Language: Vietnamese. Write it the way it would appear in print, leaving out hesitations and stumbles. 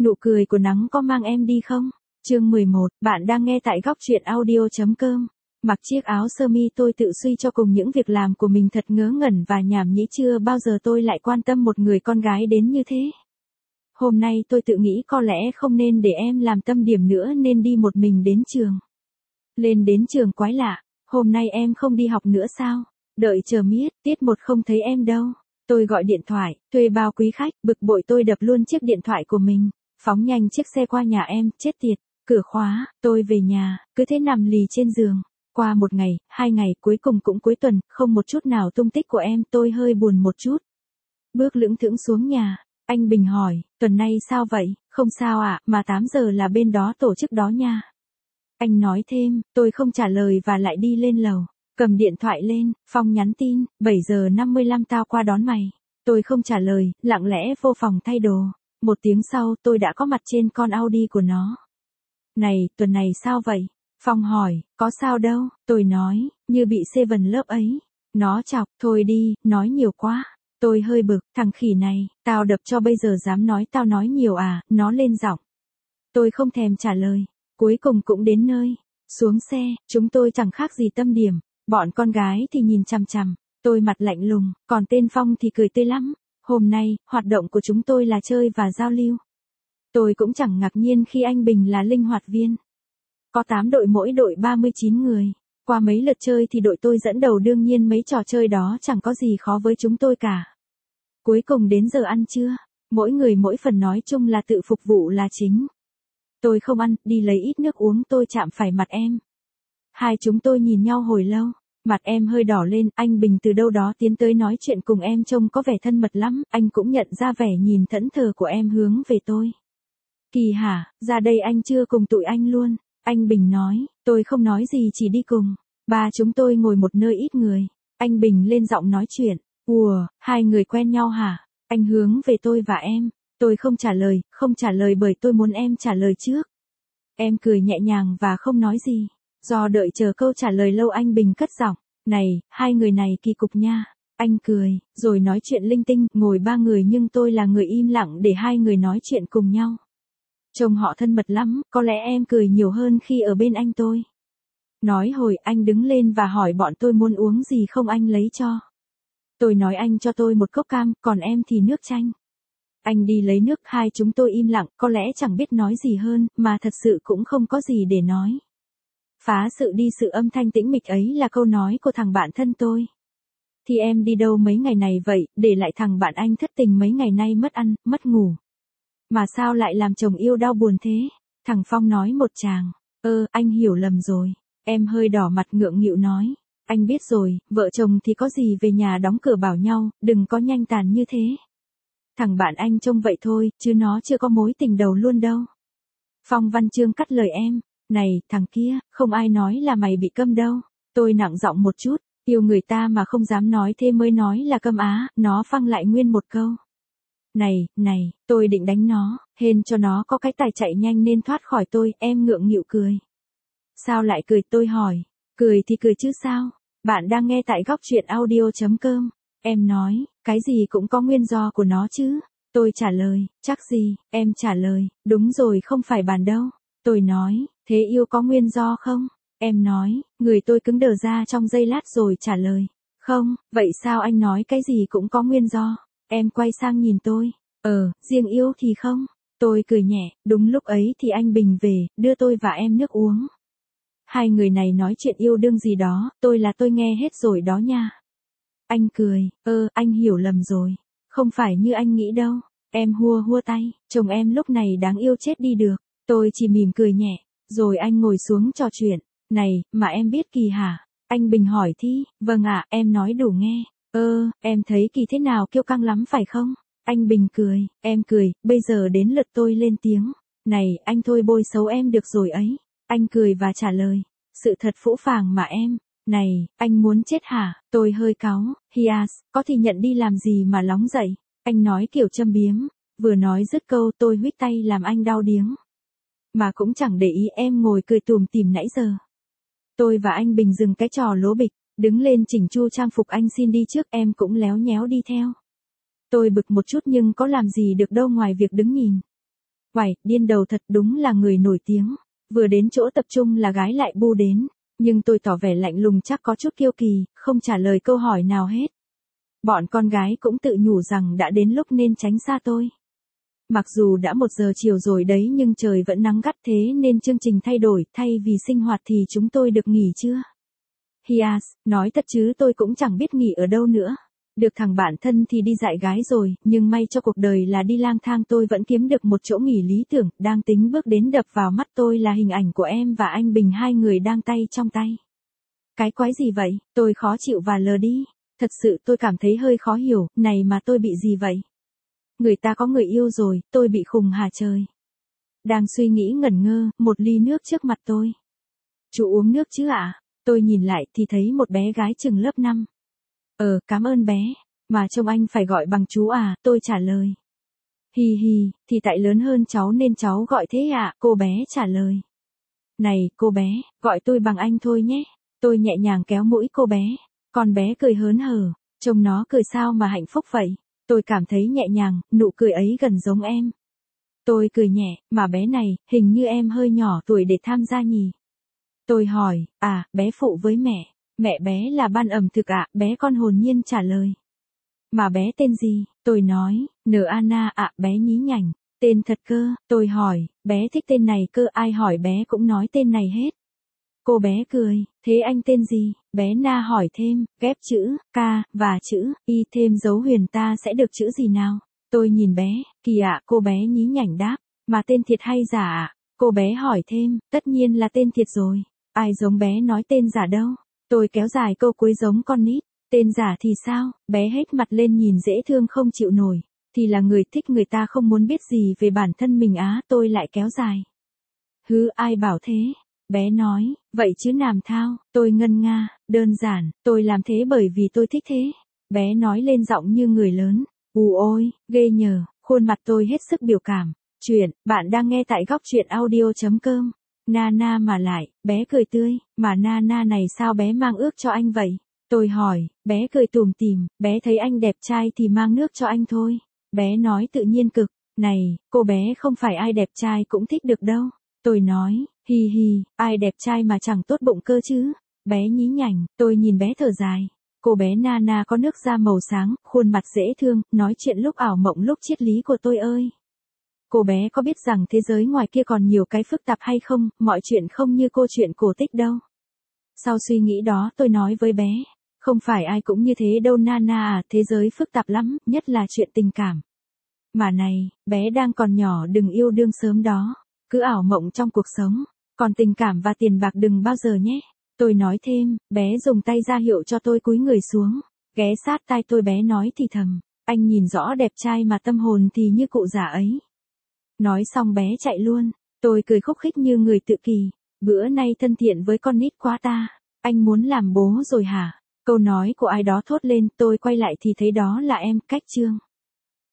Nụ cười của nắng có mang em đi không? Chương 11, bạn đang nghe tại góc truyện audio.com. Mặc chiếc áo sơ mi tôi tự suy cho cùng những việc làm của mình thật ngớ ngẩn và nhảm nhí, chưa bao giờ tôi lại quan tâm một người con gái đến như thế. Hôm nay tôi tự nghĩ có lẽ không nên để em làm tâm điểm nữa nên đi một mình đến trường. Lên đến trường quái lạ, hôm nay em không đi học nữa sao? Đợi chờ miết, tiết 1 không thấy em đâu. Tôi gọi điện thoại, thuê bao quý khách, bực bội tôi đập luôn chiếc điện thoại của mình. Phóng nhanh chiếc xe qua nhà em, chết tiệt, cửa khóa, tôi về nhà, cứ thế nằm lì trên giường. Qua 1 ngày, 2 ngày, cuối cùng cũng cuối tuần, không một chút nào tung tích của em, tôi hơi buồn một chút. Bước lững thững xuống nhà, anh Bình hỏi, tuần nay sao vậy? Không sao ạ, mà 8 giờ là bên đó tổ chức đó nha. Anh nói thêm, tôi không trả lời và lại đi lên lầu. Cầm điện thoại lên, Phong nhắn tin, 7 giờ 55 tao qua đón mày. Tôi không trả lời, lặng lẽ vô phòng thay đồ. 1 tiếng sau tôi đã có mặt trên con Audi của nó. Này, tuần này sao vậy? Phong hỏi, có sao đâu, tôi nói, như bị Seven lớp ấy. Nó chọc, thôi đi, nói nhiều quá. Tôi hơi bực, thằng khỉ này, tao đập cho bây giờ dám nói tao nói nhiều à, nó lên giọng. Tôi không thèm trả lời, cuối cùng cũng đến nơi. Xuống xe, chúng tôi chẳng khác gì tâm điểm. Bọn con gái thì nhìn chằm chằm, tôi mặt lạnh lùng, còn tên Phong thì cười tươi lắm. Hôm nay, hoạt động của chúng tôi là chơi và giao lưu. Tôi cũng chẳng ngạc nhiên khi anh Bình là linh hoạt viên. Có 8 đội, mỗi đội 39 người. Qua mấy lượt chơi thì đội tôi dẫn đầu, đương nhiên mấy trò chơi đó chẳng có gì khó với chúng tôi cả. Cuối cùng đến giờ ăn trưa, mỗi người mỗi phần, nói chung là tự phục vụ là chính. Tôi không ăn, đi lấy ít nước uống, tôi chạm phải mặt em. Hai chúng tôi nhìn nhau hồi lâu, mặt em hơi đỏ lên, anh Bình từ đâu đó tiến tới nói chuyện cùng em, trông có vẻ thân mật lắm, anh cũng nhận ra vẻ nhìn thẫn thờ của em hướng về tôi. Kỳ hả, ra đây anh chưa cùng tụi anh luôn, anh Bình nói, tôi không nói gì chỉ đi cùng. Ba chúng tôi ngồi một nơi ít người, anh Bình lên giọng nói chuyện, ùa, hai người quen nhau hả? Anh hướng về tôi và em, tôi không trả lời bởi tôi muốn em trả lời trước. Em cười nhẹ nhàng và không nói gì. Do đợi chờ câu trả lời lâu, anh Bình cất giọng, này, hai người này kỳ cục nha. Anh cười, rồi nói chuyện linh tinh, ngồi 3 người nhưng tôi là người im lặng để hai người nói chuyện cùng nhau. Trông họ thân mật lắm, có lẽ em cười nhiều hơn khi ở bên anh tôi. Nói hồi anh đứng lên và hỏi bọn tôi muốn uống gì không, anh lấy cho. Tôi nói anh cho tôi một cốc cam, còn em thì nước chanh. Anh đi lấy nước, hai chúng tôi im lặng, có lẽ chẳng biết nói gì hơn, mà thật sự cũng không có gì để nói. Phá sự đi sự âm thanh tĩnh mịch ấy là câu nói của thằng bạn thân tôi. Thì em đi đâu mấy ngày này vậy, để lại thằng bạn anh thất tình mấy ngày nay, mất ăn, mất ngủ. Mà sao lại làm chồng yêu đau buồn thế? Thằng Phong nói một tràng. Anh hiểu lầm rồi. Em hơi đỏ mặt ngượng nghịu nói. Anh biết rồi, vợ chồng thì có gì về nhà đóng cửa bảo nhau, đừng có nhanh tàn như thế. Thằng bạn anh trông vậy thôi, chứ nó chưa có mối tình đầu luôn đâu. Phong Văn Chương cắt lời em. Này, thằng kia, không ai nói là mày bị câm đâu. Tôi nặng giọng một chút, yêu người ta mà không dám nói thế mới nói là câm á, nó phăng lại nguyên một câu. Này, tôi định đánh nó, hên cho nó có cái tài chạy nhanh nên thoát khỏi tôi, em ngượng nghịu cười. Sao lại cười, tôi hỏi. Cười thì cười chứ sao, bạn đang nghe tại góc truyện audio.com. Em nói, cái gì cũng có nguyên do của nó chứ. Tôi trả lời, chắc gì, em trả lời, đúng rồi, không phải bàn đâu. Tôi nói, thế yêu có nguyên do không? Em nói, người tôi cứng đờ ra trong giây lát rồi trả lời. Không, vậy sao anh nói cái gì cũng có nguyên do? Em quay sang nhìn tôi. Riêng yêu thì không. Tôi cười nhẹ, đúng lúc ấy thì anh Bình về, đưa tôi và em nước uống. Hai người này nói chuyện yêu đương gì đó, tôi nghe hết rồi đó nha. Anh cười, anh hiểu lầm rồi. Không phải như anh nghĩ đâu. Em hua tay, chồng em lúc này đáng yêu chết đi được. Tôi chỉ mỉm cười nhẹ, rồi anh ngồi xuống trò chuyện. Này, mà em biết Kỳ hả? Anh Bình hỏi Thi, vâng ạ, em nói đủ nghe. Em thấy Kỳ thế nào, kiêu căng lắm phải không? Anh Bình cười, em cười, bây giờ đến lượt tôi lên tiếng. Này, anh thôi bôi xấu em được rồi ấy. Anh cười và trả lời, sự thật phũ phàng mà em. Này, anh muốn chết hả? Tôi hơi cáu, Hias, có thì nhận đi làm gì mà lóng dậy. Anh nói kiểu châm biếm, vừa nói dứt câu tôi huých tay làm anh đau điếng. Mà cũng chẳng để ý, em ngồi cười tùm tìm nãy giờ. Tôi và anh Bình dừng cái trò lố bịch, đứng lên chỉnh chu trang phục, anh xin đi trước, em cũng léo nhéo đi theo. Tôi bực một chút nhưng có làm gì được đâu ngoài việc đứng nhìn. Uầy, điên đầu thật, đúng là người nổi tiếng. Vừa đến chỗ tập trung là gái lại bu đến. Nhưng tôi tỏ vẻ lạnh lùng chắc có chút kiêu kỳ, không trả lời câu hỏi nào hết. Bọn con gái cũng tự nhủ rằng đã đến lúc nên tránh xa tôi. Mặc dù đã 1 giờ chiều rồi đấy nhưng trời vẫn nắng gắt thế nên chương trình thay đổi, thay vì sinh hoạt thì chúng tôi được nghỉ trưa. Hias, nói thật chứ tôi cũng chẳng biết nghỉ ở đâu nữa. Được thằng bạn thân thì đi dạy gái rồi, nhưng may cho cuộc đời là đi lang thang tôi vẫn kiếm được một chỗ nghỉ lý tưởng, đang tính bước đến đập vào mắt tôi là hình ảnh của em và anh Bình, hai người đang tay trong tay. Cái quái gì vậy, tôi khó chịu và lờ đi. Thật sự tôi cảm thấy hơi khó hiểu, này mà tôi bị gì vậy? Người ta có người yêu rồi, tôi bị khùng hả trời? Đang suy nghĩ ngẩn ngơ, một ly nước trước mặt tôi. Chú uống nước chứ ạ? Tôi nhìn lại thì thấy một bé gái chừng lớp 5. Cảm ơn bé. Mà trông anh phải gọi bằng chú à, tôi trả lời. Hi hi, thì tại lớn hơn cháu nên cháu gọi thế ạ, cô bé trả lời. Này, cô bé, gọi tôi bằng anh thôi nhé. Tôi nhẹ nhàng kéo mũi cô bé. Con bé cười hớn hở, trông nó cười sao mà hạnh phúc vậy. Tôi cảm thấy nhẹ nhàng, nụ cười ấy gần giống em. Tôi cười nhẹ, mà bé này, hình như em hơi nhỏ tuổi để tham gia nhỉ. Tôi hỏi, bé phụ với mẹ bé là ban ẩm thực ạ, bé con hồn nhiên trả lời. Mà bé tên gì, tôi nói, Anna ạ, bé nhí nhảnh, tên thật cơ, tôi hỏi, bé thích tên này cơ, ai hỏi bé cũng nói tên này hết. Cô bé cười, thế anh tên gì, bé Na hỏi thêm, ghép chữ, K, và chữ, Y thêm dấu huyền ta sẽ được chữ gì nào? Tôi nhìn bé, kỳ ạ, cô bé nhí nhảnh đáp, mà tên thiệt hay giả ạ? Cô bé hỏi thêm, tất nhiên là tên thiệt rồi, ai giống bé nói tên giả đâu. Tôi kéo dài câu cuối giống con nít, tên giả thì sao, bé hết mặt lên nhìn dễ thương không chịu nổi, thì là người thích người ta không muốn biết gì về bản thân mình á, tôi lại kéo dài. Ai bảo thế? Bé nói, vậy chứ làm thao, tôi ngân nga, đơn giản, tôi làm thế bởi vì tôi thích thế. Bé nói lên giọng như người lớn, ôi, ghê nhờ, khuôn mặt tôi hết sức biểu cảm. Chuyện, bạn đang nghe tại góc truyện audio.com. Nana mà lại, bé cười tươi, mà Nana này sao bé mang ước cho anh vậy? Tôi hỏi, bé cười tủm tỉm, bé thấy anh đẹp trai thì mang nước cho anh thôi. Bé nói tự nhiên cực, này, cô bé không phải ai đẹp trai cũng thích được đâu. Tôi nói, hi hi, ai đẹp trai mà chẳng tốt bụng cơ chứ. Bé nhí nhảnh, tôi nhìn bé thở dài. Cô bé Nana có nước da màu sáng, khuôn mặt dễ thương, nói chuyện lúc ảo mộng lúc triết lý của tôi ơi. Cô bé có biết rằng thế giới ngoài kia còn nhiều cái phức tạp hay không, mọi chuyện không như câu chuyện cổ tích đâu. Sau suy nghĩ đó tôi nói với bé, không phải ai cũng như thế đâu Nana à, thế giới phức tạp lắm, nhất là chuyện tình cảm. Mà này, bé đang còn nhỏ đừng yêu đương sớm đó, cứ ảo mộng trong cuộc sống, còn tình cảm và tiền bạc đừng bao giờ nhé. Tôi nói thêm, bé dùng tay ra hiệu cho tôi cúi người xuống, ghé sát tai tôi bé nói thì thầm, anh nhìn rõ đẹp trai mà tâm hồn thì như cụ già ấy. Nói xong bé chạy luôn, tôi cười khúc khích như người tự kỷ, bữa nay thân thiện với con nít quá ta, anh muốn làm bố rồi hả? Câu nói của ai đó thốt lên, tôi quay lại thì thấy đó là em, Cách Trương.